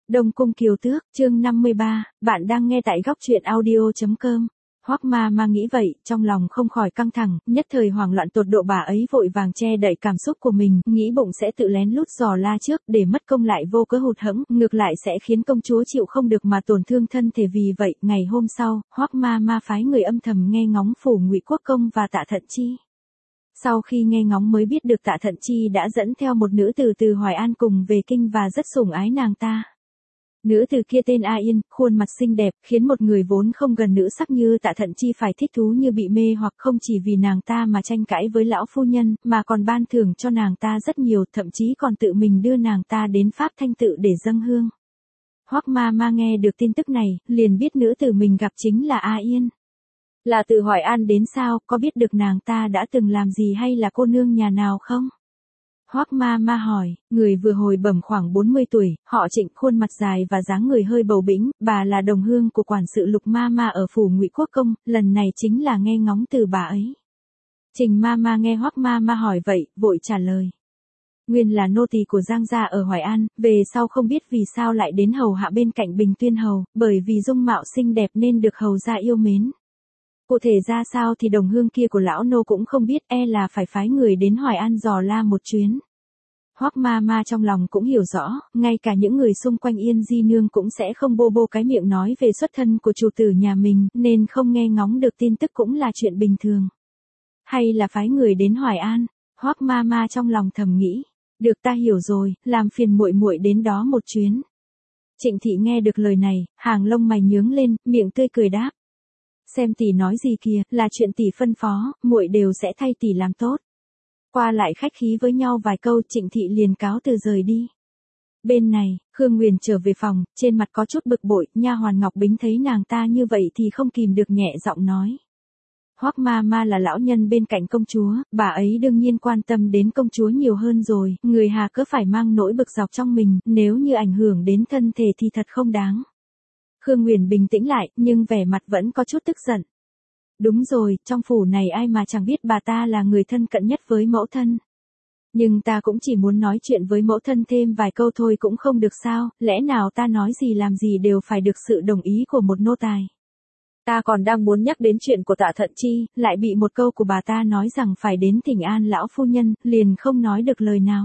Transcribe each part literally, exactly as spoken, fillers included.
Đông Cung Kiều Tước, chương năm mươi ba, bạn đang nghe tại góc truyện audio chấm com. Hoắc Ma Ma nghĩ vậy, trong lòng không khỏi căng thẳng, nhất thời hoảng loạn tột độ bà ấy vội vàng che đậy cảm xúc của mình, nghĩ bụng sẽ tự lén lút dò la trước, để mất công lại vô cớ hụt hẫng, ngược lại sẽ khiến công chúa chịu không được mà tổn thương thân thể. Vì vậy, ngày hôm sau, Hoắc Ma Ma phái người âm thầm nghe ngóng phủ Ngụy Quốc Công và Tạ Thận Chi. Sau khi nghe ngóng mới biết được Tạ Thận Chi đã dẫn theo một nữ tử từ Hoài An cùng về kinh và rất sủng ái nàng ta. Nữ tử kia tên A Yên, khuôn mặt xinh đẹp, khiến một người vốn không gần nữ sắc như Tạ Thận Chi phải thích thú như bị mê hoặc, không chỉ vì nàng ta mà tranh cãi với lão phu nhân, mà còn ban thưởng cho nàng ta rất nhiều, thậm chí còn tự mình đưa nàng ta đến Pháp Thanh Tự để dâng hương. Hoắc Ma Ma nghe được tin tức này, liền biết nữ tử mình gặp chính là A Yên. Là từ Hoài An đến sao, có biết được nàng ta đã từng làm gì hay là cô nương nhà nào không? Hoắc Ma Ma hỏi, người vừa hồi bẩm khoảng bốn mươi tuổi, họ Trịnh, khuôn mặt dài và dáng người hơi bầu bĩnh, bà là đồng hương của quản sự Lục Ma Ma ở phủ Ngụy Quốc Công, lần này chính là nghe ngóng từ bà ấy. Trình Ma Ma nghe Hoắc Ma Ma hỏi vậy, vội trả lời. Nguyên là nô tỳ của Giang gia ở Hoài An, về sau không biết vì sao lại đến hầu hạ bên cạnh Bình Tuyên hầu, bởi vì dung mạo xinh đẹp nên được hầu gia yêu mến. Cụ thể ra sao thì đồng hương kia của lão nô cũng không biết, e là phải phái người đến Hoài An dò la một chuyến. Hoắc Ma Ma trong lòng cũng hiểu rõ, ngay cả những người xung quanh Yên Di Nương cũng sẽ không bô bô cái miệng nói về xuất thân của chủ tử nhà mình, nên không nghe ngóng được tin tức cũng là chuyện bình thường. Hay là phái người đến Hoài An? Hoắc Ma Ma trong lòng thầm nghĩ, được, ta hiểu rồi, làm phiền muội muội đến đó một chuyến. Trịnh thị nghe được lời này, hàng lông mày nhướng lên, miệng tươi cười đáp. Xem tỷ nói gì kìa, là chuyện tỷ phân phó, muội đều sẽ thay tỷ làm tốt. Qua lại khách khí với nhau vài câu, Trịnh thị liền cáo từ rời đi. Bên này, Khương Nguyền trở về phòng, trên mặt có chút bực bội, nha hoàn Ngọc Bính thấy nàng ta như vậy thì không kìm được nhẹ giọng nói. Hoắc Ma Ma là lão nhân bên cạnh công chúa, bà ấy đương nhiên quan tâm đến công chúa nhiều hơn rồi, người hà cớ phải mang nỗi bực dọc trong mình, nếu như ảnh hưởng đến thân thể thì thật không đáng. Khương Nguyền bình tĩnh lại, nhưng vẻ mặt vẫn có chút tức giận. Đúng rồi, trong phủ này ai mà chẳng biết bà ta là người thân cận nhất với mẫu thân. Nhưng ta cũng chỉ muốn nói chuyện với mẫu thân thêm vài câu thôi cũng không được sao, lẽ nào ta nói gì làm gì đều phải được sự đồng ý của một nô tài. Ta còn đang muốn nhắc đến chuyện của Tạ Thận Chi, lại bị một câu của bà ta nói rằng phải đến thỉnh an lão phu nhân, liền không nói được lời nào.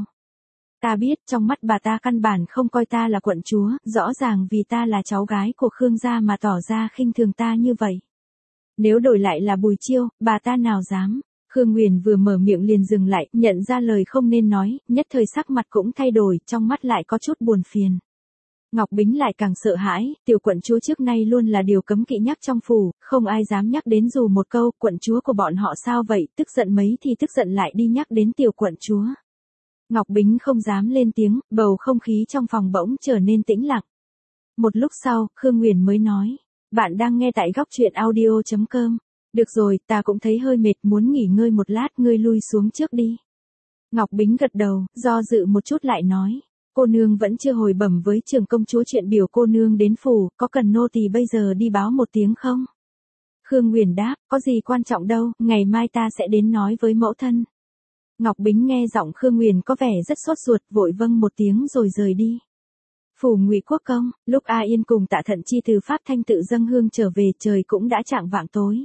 Ta biết, trong mắt bà ta căn bản không coi ta là quận chúa, rõ ràng vì ta là cháu gái của Khương gia mà tỏ ra khinh thường ta như vậy. Nếu đổi lại là Bùi Chiêu, bà ta nào dám. Khương Nguyền vừa mở miệng liền dừng lại, nhận ra lời không nên nói, nhất thời sắc mặt cũng thay đổi, trong mắt lại có chút buồn phiền. Ngọc Bính lại càng sợ hãi, tiểu quận chúa trước nay luôn là điều cấm kỵ nhắc trong phủ, không ai dám nhắc đến dù một câu, quận chúa của bọn họ sao vậy, tức giận mấy thì tức giận lại đi nhắc đến tiểu quận chúa. Ngọc Bính không dám lên tiếng, bầu không khí trong phòng bỗng trở nên tĩnh lặng. Một lúc sau, Khương Nguyền mới nói, bạn đang nghe tại góc truyện audio chấm com. Được rồi, ta cũng thấy hơi mệt, muốn nghỉ ngơi một lát, ngươi lui xuống trước đi. Ngọc Bính gật đầu, do dự một chút lại nói, cô nương vẫn chưa hồi bẩm với trưởng công chúa chuyện biểu cô nương đến phủ, có cần nô tỳ bây giờ đi báo một tiếng không? Khương Nguyền đáp, có gì quan trọng đâu, ngày mai ta sẽ đến nói với mẫu thân. Ngọc Bính nghe giọng Khương Nguyền có vẻ rất sốt ruột, vội vâng một tiếng rồi rời đi. Phủ Ngụy Quốc Công, lúc A Yên cùng Tạ Thận Chi từ Pháp Thanh Tự dâng hương trở về, trời cũng đã chạng vạng tối.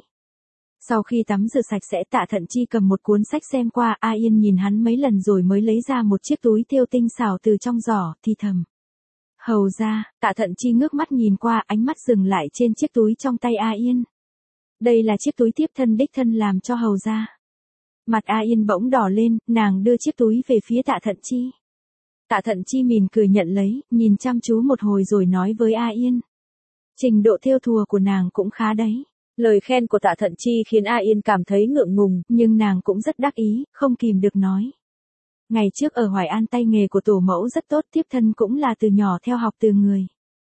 Sau khi tắm rửa sạch sẽ, Tạ Thận Chi cầm một cuốn sách xem qua, A Yên nhìn hắn mấy lần rồi mới lấy ra một chiếc túi thêu tinh xảo từ trong giỏ, thì thầm. Hầu ra, Tạ Thận Chi ngước mắt nhìn qua, ánh mắt dừng lại trên chiếc túi trong tay A Yên. Đây là chiếc túi tiếp thân đích thân làm cho hầu ra. Mặt A Yên bỗng đỏ lên, nàng đưa chiếc túi về phía Tạ Thận Chi. Tạ Thận Chi mỉm cười nhận lấy, nhìn chăm chú một hồi rồi nói với A Yên. Trình độ thêu thùa của nàng cũng khá đấy. Lời khen của Tạ Thận Chi khiến A Yên cảm thấy ngượng ngùng, nhưng nàng cũng rất đắc ý, không kìm được nói. Ngày trước ở Hoài An tay nghề của tổ mẫu rất tốt, tiếp thân cũng là từ nhỏ theo học từ người.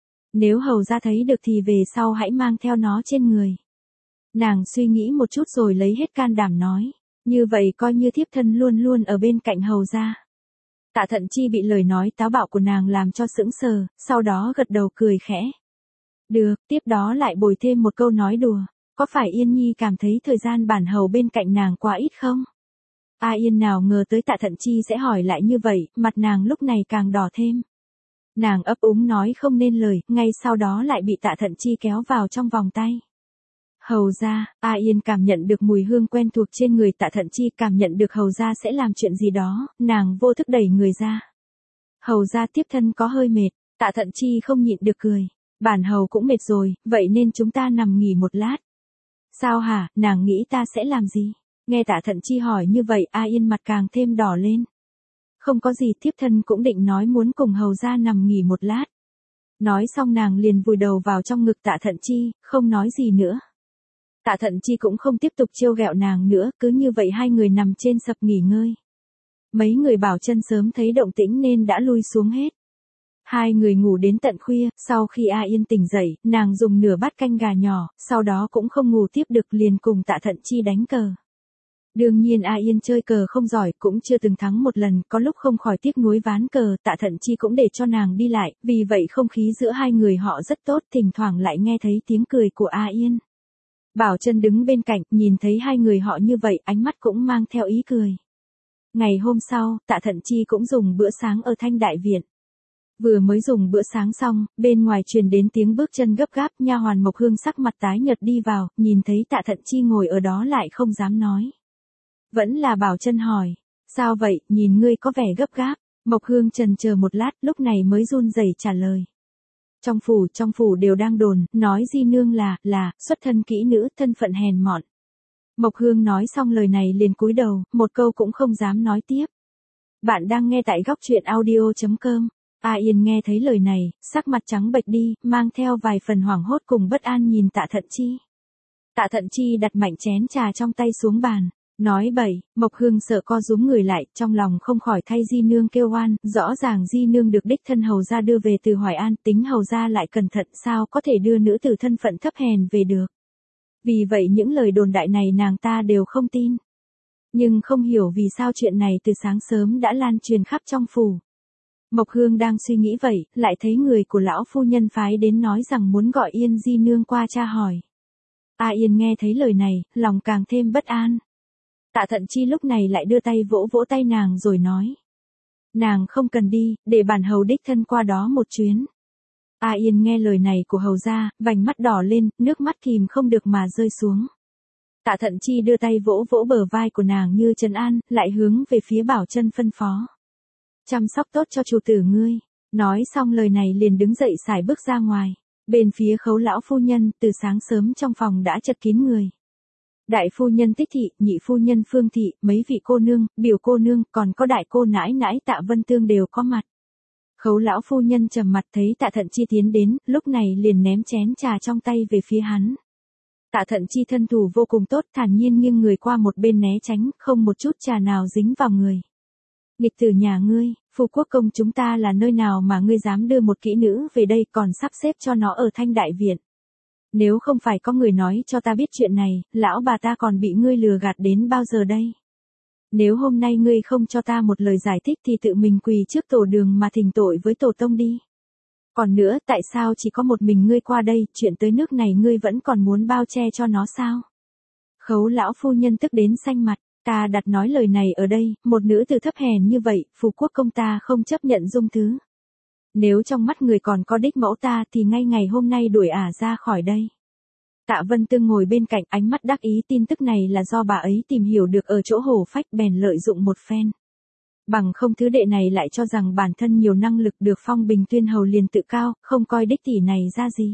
Nếu hầu ra thấy được thì về sau hãy mang theo nó trên người. Nàng suy nghĩ một chút rồi lấy hết can đảm nói. Như vậy coi như thiếp thân luôn luôn ở bên cạnh hầu ra. Tạ Thận Chi bị lời nói táo bạo của nàng làm cho sững sờ, sau đó gật đầu cười khẽ. Được, tiếp đó lại bồi thêm một câu nói đùa. Có phải Yên Nhi cảm thấy thời gian bản hầu bên cạnh nàng quá ít không? A Yên nào ngờ tới Tạ Thận Chi sẽ hỏi lại như vậy, mặt nàng lúc này càng đỏ thêm. Nàng ấp úng nói không nên lời, ngay sau đó lại bị Tạ Thận Chi kéo vào trong vòng tay. Hầu ra, A Yên cảm nhận được mùi hương quen thuộc trên người Tạ Thận Chi, cảm nhận được hầu ra sẽ làm chuyện gì đó, nàng vô thức đẩy người ra. Hầu ra tiếp thân có hơi mệt, Tạ Thận Chi không nhịn được cười. Bản hầu cũng mệt rồi, vậy nên chúng ta nằm nghỉ một lát. Sao hả, nàng nghĩ ta sẽ làm gì? Nghe Tạ Thận Chi hỏi như vậy, A Yên mặt càng thêm đỏ lên. Không có gì, thiếp thân cũng định nói muốn cùng hầu ra nằm nghỉ một lát. Nói xong nàng liền vùi đầu vào trong ngực Tạ Thận Chi, không nói gì nữa. Tạ Thận Chi cũng không tiếp tục trêu ghẹo nàng nữa, cứ như vậy hai người nằm trên sập nghỉ ngơi. Mấy người Bảo Chân sớm thấy động tĩnh nên đã lui xuống hết. Hai người ngủ đến tận khuya, sau khi A Yên tỉnh dậy, nàng dùng nửa bát canh gà nhỏ, sau đó cũng không ngủ tiếp được liền cùng Tạ Thận Chi đánh cờ. Đương nhiên A Yên chơi cờ không giỏi, cũng chưa từng thắng một lần, có lúc không khỏi tiếc nuối ván cờ, Tạ Thận Chi cũng để cho nàng đi lại, vì vậy không khí giữa hai người họ rất tốt, thỉnh thoảng lại nghe thấy tiếng cười của A Yên. Bảo Chân đứng bên cạnh, nhìn thấy hai người họ như vậy, ánh mắt cũng mang theo ý cười. Ngày hôm sau, Tạ Thận Chi cũng dùng bữa sáng ở Thanh Đại Viện. Vừa mới dùng bữa sáng xong, bên ngoài truyền đến tiếng bước chân gấp gáp, nha hoàn Mộc Hương sắc mặt tái nhợt đi vào, nhìn thấy Tạ Thận Chi ngồi ở đó lại không dám nói. Vẫn là Bảo Chân hỏi, sao vậy, nhìn ngươi có vẻ gấp gáp. Mộc Hương chần chờ một lát, lúc này mới run rẩy trả lời. Trong phủ, trong phủ đều đang đồn, nói Di nương là, là, xuất thân kỹ nữ, thân phận hèn mọn. Mộc Hương nói xong lời này liền cúi đầu, một câu cũng không dám nói tiếp. Bạn đang nghe tại góc truyện audio chấm com. A Yên nghe thấy lời này, sắc mặt trắng bệch đi, mang theo vài phần hoảng hốt cùng bất an nhìn Tạ Thận Chi. Tạ Thận Chi đặt mạnh chén trà trong tay xuống bàn, nói bậy. Mộc Hương sợ co rúm người lại, trong lòng không khỏi thay Di nương kêu oan, rõ ràng Di nương được đích thân hầu gia đưa về từ Hoài An, tính hầu gia lại cẩn thận, sao có thể đưa nữ tử thân phận thấp hèn về được. Vì vậy những lời đồn đại này nàng ta đều không tin. Nhưng không hiểu vì sao chuyện này từ sáng sớm đã lan truyền khắp trong phủ. Mộc Hương đang suy nghĩ vậy, lại thấy người của lão phu nhân phái đến nói rằng muốn gọi Yên Di nương qua tra hỏi. A Yên nghe thấy lời này, lòng càng thêm bất an. Tạ Thận Chi lúc này lại đưa tay vỗ vỗ tay nàng rồi nói. Nàng không cần đi, để bản hầu đích thân qua đó một chuyến. A Yên nghe lời này của hầu gia, vành mắt đỏ lên, nước mắt kìm không được mà rơi xuống. Tạ Thận Chi đưa tay vỗ vỗ bờ vai của nàng như trấn an, lại hướng về phía Bảo Chân phân phó. Chăm sóc tốt cho chủ tử ngươi. Nói xong lời này liền đứng dậy xài bước ra ngoài. Bên phía Khấu lão phu nhân, từ sáng sớm trong phòng đã chật kín người. Đại phu nhân Tích Thị, nhị phu nhân Phương Thị, mấy vị cô nương, biểu cô nương, còn có đại cô nãi nãi Tạ Vân Tương đều có mặt. Khấu lão phu nhân trầm mặt thấy Tạ Thận Chi tiến đến, lúc này liền ném chén trà trong tay về phía hắn. Tạ Thận Chi thân thủ vô cùng tốt, thản nhiên nghiêng người qua một bên né tránh, không một chút trà nào dính vào người. Nghịch tử nhà ngươi, Phù Quốc công chúng ta là nơi nào mà ngươi dám đưa một kỹ nữ về đây, còn sắp xếp cho nó ở Thanh Đại Viện. Nếu không phải có người nói cho ta biết chuyện này, lão bà ta còn bị ngươi lừa gạt đến bao giờ đây? Nếu hôm nay ngươi không cho ta một lời giải thích thì tự mình quỳ trước tổ đường mà thỉnh tội với tổ tông đi. Còn nữa, tại sao chỉ có một mình ngươi qua đây, chuyện tới nước này ngươi vẫn còn muốn bao che cho nó sao? Khấu lão phu nhân tức đến xanh mặt. Ta đặt nói lời này ở đây, một nữ tử thấp hèn như vậy, Phù Quốc công ta không chấp nhận dung thứ. Nếu trong mắt người còn có đích mẫu ta thì ngay ngày hôm nay đuổi ả ra khỏi đây. Tạ Vân Tương ngồi bên cạnh, ánh mắt đắc ý, tin tức này là do bà ấy tìm hiểu được ở chỗ Hổ Phách bèn lợi dụng một phen. Bằng không thứ đệ này lại cho rằng bản thân nhiều năng lực được phong bình tuyên hầu liền tự cao, không coi đích tỷ này ra gì.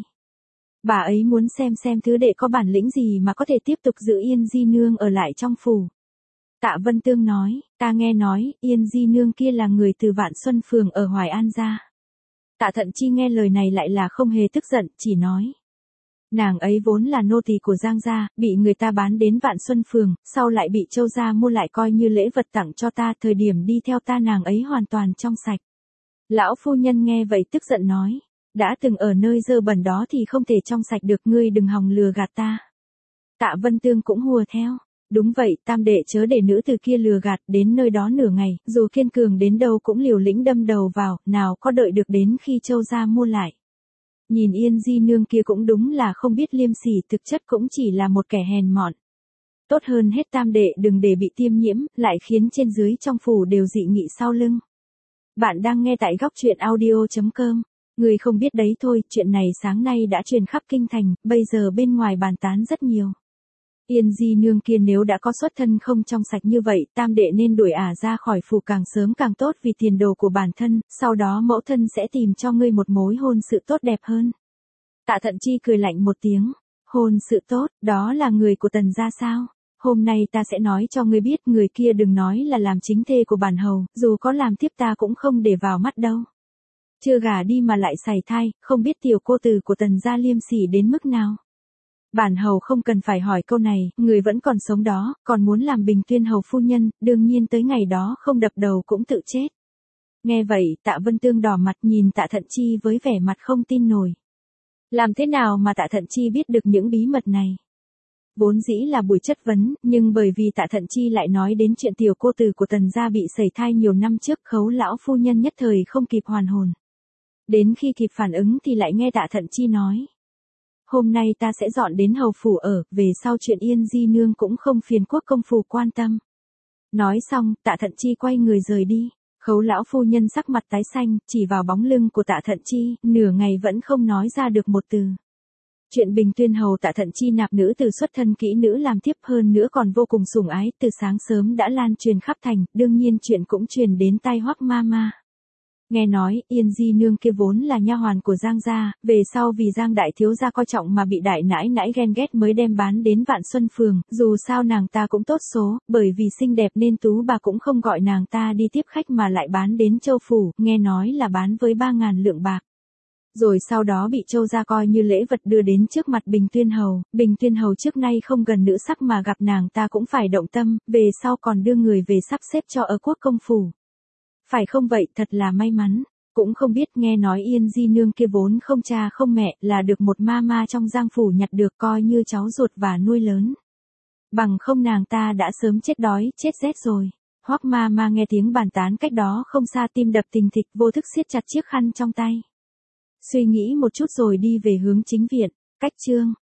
Bà ấy muốn xem xem thứ đệ có bản lĩnh gì mà có thể tiếp tục giữ Yên Di nương ở lại trong phủ. Tạ Vân Tương nói, ta nghe nói, Yên Di nương kia là người từ Vạn Xuân Phường ở Hoài An ra. Tạ Thận Chi nghe lời này lại là không hề tức giận, chỉ nói. Nàng ấy vốn là nô tỳ của Giang gia, bị người ta bán đến Vạn Xuân Phường, sau lại bị Châu gia mua lại coi như lễ vật tặng cho ta, thời điểm đi theo ta nàng ấy hoàn toàn trong sạch. Lão phu nhân nghe vậy tức giận nói, đã từng ở nơi dơ bẩn đó thì không thể trong sạch được, ngươi đừng hòng lừa gạt ta. Tạ Vân Tương cũng hùa theo. Đúng vậy, tam đệ chớ để nữ từ kia lừa gạt, đến nơi đó nửa ngày, dù kiên cường đến đâu cũng liều lĩnh đâm đầu vào, nào có đợi được đến khi Châu gia mua lại. Nhìn Yên Di nương kia cũng đúng là không biết liêm sỉ, thực chất cũng chỉ là một kẻ hèn mọn. Tốt hơn hết tam đệ đừng để bị tiêm nhiễm, lại khiến trên dưới trong phủ đều dị nghị sau lưng. Bạn đang nghe tại góc truyện audio chấm com. Người không biết đấy thôi, chuyện này sáng nay đã truyền khắp kinh thành, bây giờ bên ngoài bàn tán rất nhiều. Yên Di Nương kia nếu đã có xuất thân không trong sạch như vậy, tam đệ nên đuổi ả ra khỏi phủ càng sớm càng tốt vì tiền đồ của bản thân, sau đó mẫu thân sẽ tìm cho ngươi một mối hôn sự tốt đẹp hơn. Tạ Thận Chi cười lạnh một tiếng, hôn sự tốt, đó là người của Tần gia sao? Hôm nay ta sẽ nói cho ngươi biết, người kia đừng nói là làm chính thê của bản hầu, dù có làm tiếp ta cũng không để vào mắt đâu. Chưa gả đi mà lại sảy thai, không biết tiểu cô tử của Tần gia liêm sỉ đến mức nào. Bản hầu không cần phải hỏi câu này, người vẫn còn sống đó, còn muốn làm Bình Tuyên hầu phu nhân, đương nhiên tới ngày đó không đập đầu cũng tự chết. Nghe vậy, Tạ Vân Tương đỏ mặt nhìn Tạ Thận Chi với vẻ mặt không tin nổi. Làm thế nào mà Tạ Thận Chi biết được những bí mật này? Vốn dĩ là buổi chất vấn, nhưng bởi vì Tạ Thận Chi lại nói đến chuyện tiểu cô tử của Tần gia bị sẩy thai nhiều năm trước, Khấu lão phu nhân nhất thời không kịp hoàn hồn. Đến khi kịp phản ứng thì lại nghe Tạ Thận Chi nói. Hôm nay ta sẽ dọn đến hầu phủ ở, về sau chuyện Yên Di Nương cũng không phiền quốc công phủ quan tâm. Nói xong, Tạ Thận Chi quay người rời đi. Khấu lão phu nhân sắc mặt tái xanh, chỉ vào bóng lưng của Tạ Thận Chi, nửa ngày vẫn không nói ra được một từ. Chuyện Bình Tuyên hầu Tạ Thận Chi nạp nữ từ xuất thân kỹ nữ làm tiếp, hơn nữa còn vô cùng sủng ái, từ sáng sớm đã lan truyền khắp thành, đương nhiên chuyện cũng truyền đến tai Hoắc ma ma. Nghe nói, Yên Di Nương kia vốn là nha hoàn của Giang gia, về sau vì Giang đại thiếu gia coi trọng mà bị đại nãi nãi ghen ghét mới đem bán đến Vạn Xuân Phường, dù sao nàng ta cũng tốt số, bởi vì xinh đẹp nên tú bà cũng không gọi nàng ta đi tiếp khách mà lại bán đến Châu phủ, nghe nói là bán với ba ngàn lượng bạc. Rồi sau đó bị Châu gia coi như lễ vật đưa đến trước mặt Bình Tuyên hầu, Bình Tuyên hầu trước nay không gần nữ sắc mà gặp nàng ta cũng phải động tâm, về sau còn đưa người về sắp xếp cho ở quốc công phủ. Phải không vậy, thật là may mắn, cũng không biết nghe nói Yên Di Nương kia vốn không cha không mẹ, là được một ma ma trong Giang phủ nhặt được coi như cháu ruột và nuôi lớn. Bằng không nàng ta đã sớm chết đói, chết rét rồi. Hoắc ma ma nghe tiếng bàn tán cách đó không xa, tim đập thình thịch, vô thức siết chặt chiếc khăn trong tay. Suy nghĩ một chút rồi đi về hướng chính viện. Cách chương